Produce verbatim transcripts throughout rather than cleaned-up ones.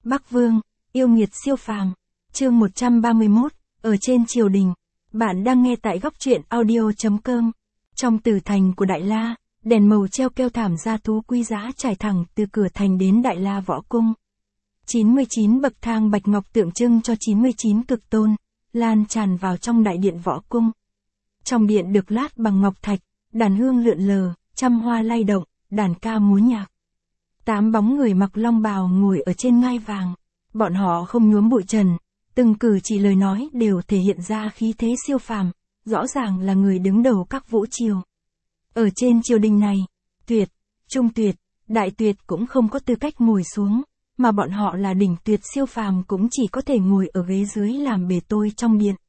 Bắc Vương, yêu nghiệt siêu phàm. Chương một trăm ba mươi mốt, ở trên triều đình. Bạn đang nghe tại góc truyện audio chấm com. Trong tử thành của Đại La, đèn màu treo keo thảm gia thú quý giá trải thẳng từ cửa thành đến Đại La võ cung. chín mươi chín bậc thang bạch ngọc tượng trưng cho chín mươi chín cực tôn, lan tràn vào trong đại điện võ cung. Trong điện được lát bằng ngọc thạch, đàn hương lượn lờ, trăm hoa lay động, đàn ca múa nhạc. Tám bóng người mặc long bào ngồi ở trên ngai vàng. Bọn họ không nhuốm bụi trần, từng cử chỉ lời nói đều thể hiện ra khí thế siêu phàm, rõ ràng là người đứng đầu các vũ triều. Ở trên triều đình này, tuyệt, trung tuyệt, đại tuyệt cũng không có tư cách ngồi xuống, mà bọn họ là đỉnh tuyệt siêu phàm cũng chỉ có thể ngồi ở ghế dưới làm bề tôi trong điện.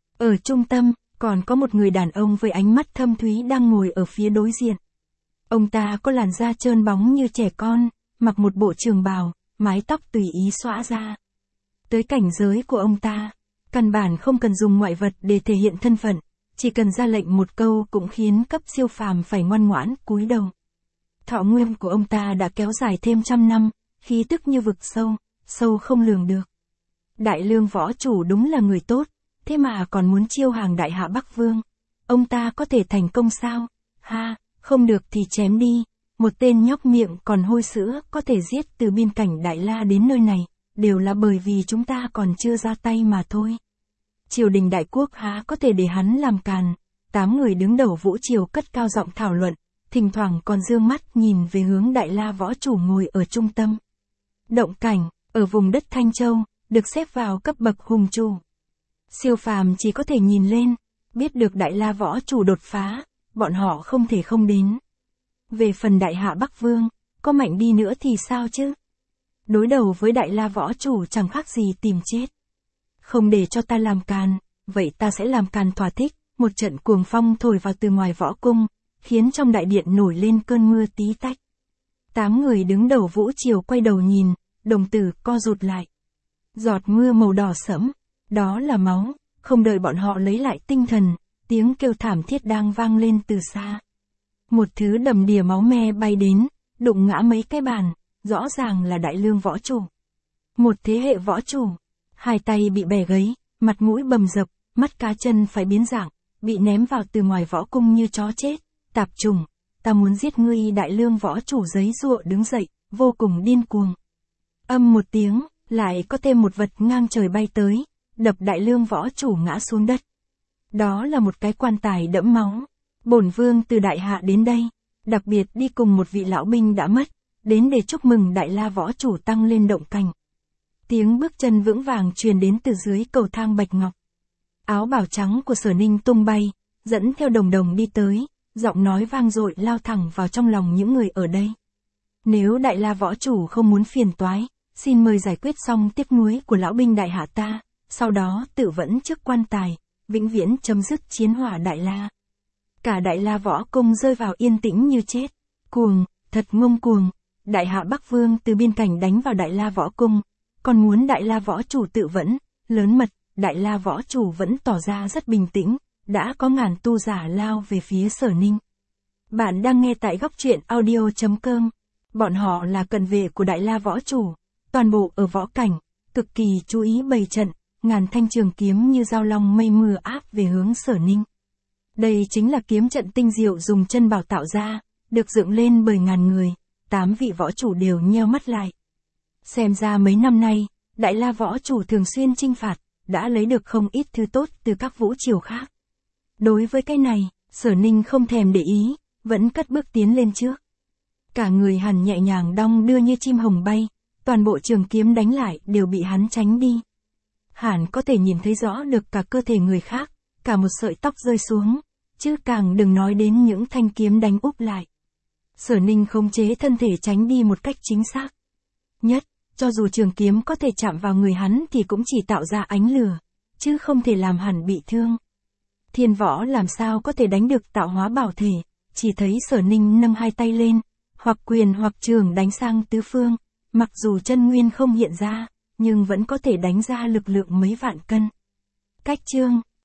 Ở trung tâm, còn có một người đàn ông với ánh mắt thâm thúy đang ngồi ở phía đối diện. Ông ta có làn da trơn bóng như trẻ con, mặc một bộ trường bào, mái tóc tùy ý xõa ra. Tới cảnh giới của ông ta, căn bản không cần dùng ngoại vật để thể hiện thân phận, chỉ cần ra lệnh một câu cũng khiến cấp siêu phàm phải ngoan ngoãn cúi đầu. Thọ nguyên của ông ta đã kéo dài thêm trăm năm, khí tức như vực sâu, sâu không lường được. Đại Lương võ chủ đúng là người tốt, thế mà còn muốn chiêu hàng đại hạ Bắc Vương. Ông ta có thể thành công sao? Ha, không được thì chém đi. Một tên nhóc miệng còn hôi sữa có thể giết từ biên cảnh Đại La đến nơi này, đều là bởi vì chúng ta còn chưa ra tay mà thôi. Triều đình đại quốc há có thể để hắn làm càn. Tám người đứng đầu vũ triều cất cao giọng thảo luận, thỉnh thoảng còn dương mắt nhìn về hướng Đại La võ chủ ngồi ở trung tâm. Động cảnh, ở vùng đất Thanh Châu, được xếp vào cấp bậc hùng chủ. Siêu phàm chỉ có thể nhìn lên, biết được Đại La võ chủ đột phá, bọn họ không thể không đến. Về phần đại hạ Bắc Vương, có mạnh đi nữa thì sao chứ? Đối đầu với Đại La võ chủ chẳng khác gì tìm chết. Không để cho ta làm càn, vậy ta sẽ làm càn thỏa thích. Một trận cuồng phong thổi vào từ ngoài võ cung, khiến trong đại điện nổi lên cơn mưa tí tách. Tám người đứng đầu vũ triều quay đầu nhìn, đồng tử co rụt lại. Giọt mưa màu đỏ sẫm, đó là máu. Không đợi bọn họ lấy lại tinh thần, tiếng kêu thảm thiết đang vang lên từ xa. Một thứ đầm đìa máu me bay đến, đụng ngã mấy cái bàn, rõ ràng là Đại Lương võ chủ. Một thế hệ võ chủ, hai tay bị bẻ gãy, mặt mũi bầm dập, mắt cá chân phải biến dạng, bị ném vào từ ngoài võ cung như chó chết. Tạp trùng, ta muốn giết ngươi. Đại Lương võ chủ giấy giụa đứng dậy, vô cùng điên cuồng. Âm một tiếng, lại có thêm một vật ngang trời bay tới, đập Đại Lương võ chủ ngã xuống đất. Đó là một cái quan tài đẫm máu. Bổn vương từ Đại Hạ đến đây, đặc biệt đi cùng một vị lão binh đã mất, đến để chúc mừng Đại La võ chủ tăng lên động cảnh. Tiếng bước chân vững vàng truyền đến từ dưới cầu thang bạch ngọc. Áo bào trắng của Sở Ninh tung bay, dẫn theo Đồng Đồng đi tới, giọng nói vang dội lao thẳng vào trong lòng những người ở đây. Nếu Đại La võ chủ không muốn phiền toái, xin mời giải quyết xong tiếc nuối của lão binh Đại Hạ ta, sau đó tự vẫn trước quan tài, vĩnh viễn chấm dứt chiến hỏa Đại La. Cả Đại La võ cung rơi vào yên tĩnh như chết. Cuồng, thật ngông cuồng. Đại hạ Bắc Vương từ biên cảnh đánh vào Đại La võ cung, còn muốn Đại La võ chủ tự vẫn, lớn mật. Đại La võ chủ vẫn tỏ ra rất bình tĩnh, đã có ngàn tu giả lao về phía Sở Ninh. Bạn đang nghe tại góc truyện audio chấm com. Bọn họ là cận vệ của Đại La võ chủ, toàn bộ ở võ cảnh, cực kỳ chú ý bày trận, ngàn thanh trường kiếm như dao long mây mưa áp về hướng Sở Ninh. Đây chính là kiếm trận tinh diệu dùng chân bảo tạo ra, được dựng lên bởi ngàn người, tám vị võ chủ đều nheo mắt lại. Xem ra mấy năm nay, Đại La võ chủ thường xuyên chinh phạt, đã lấy được không ít thứ tốt từ các vũ triều khác. Đối với cái này, Sở Ninh không thèm để ý, vẫn cất bước tiến lên trước. Cả người hắn nhẹ nhàng đong đưa như chim hồng bay, toàn bộ trường kiếm đánh lại đều bị hắn tránh đi. Hắn có thể nhìn thấy rõ được cả cơ thể người khác, cả một sợi tóc rơi xuống, chứ càng đừng nói đến những thanh kiếm đánh úp lại. Sở Ninh khống chế thân thể tránh đi một cách chính xác. Nhất, cho dù trường kiếm có thể chạm vào người hắn thì cũng chỉ tạo ra ánh lửa, chứ không thể làm hắn bị thương. Thiên võ làm sao có thể đánh được tạo hóa bảo thể, chỉ thấy Sở Ninh nâng hai tay lên, hoặc quyền hoặc trường đánh sang tứ phương, mặc dù chân nguyên không hiện ra, nhưng vẫn có thể đánh ra lực lượng mấy vạn cân. Cách chương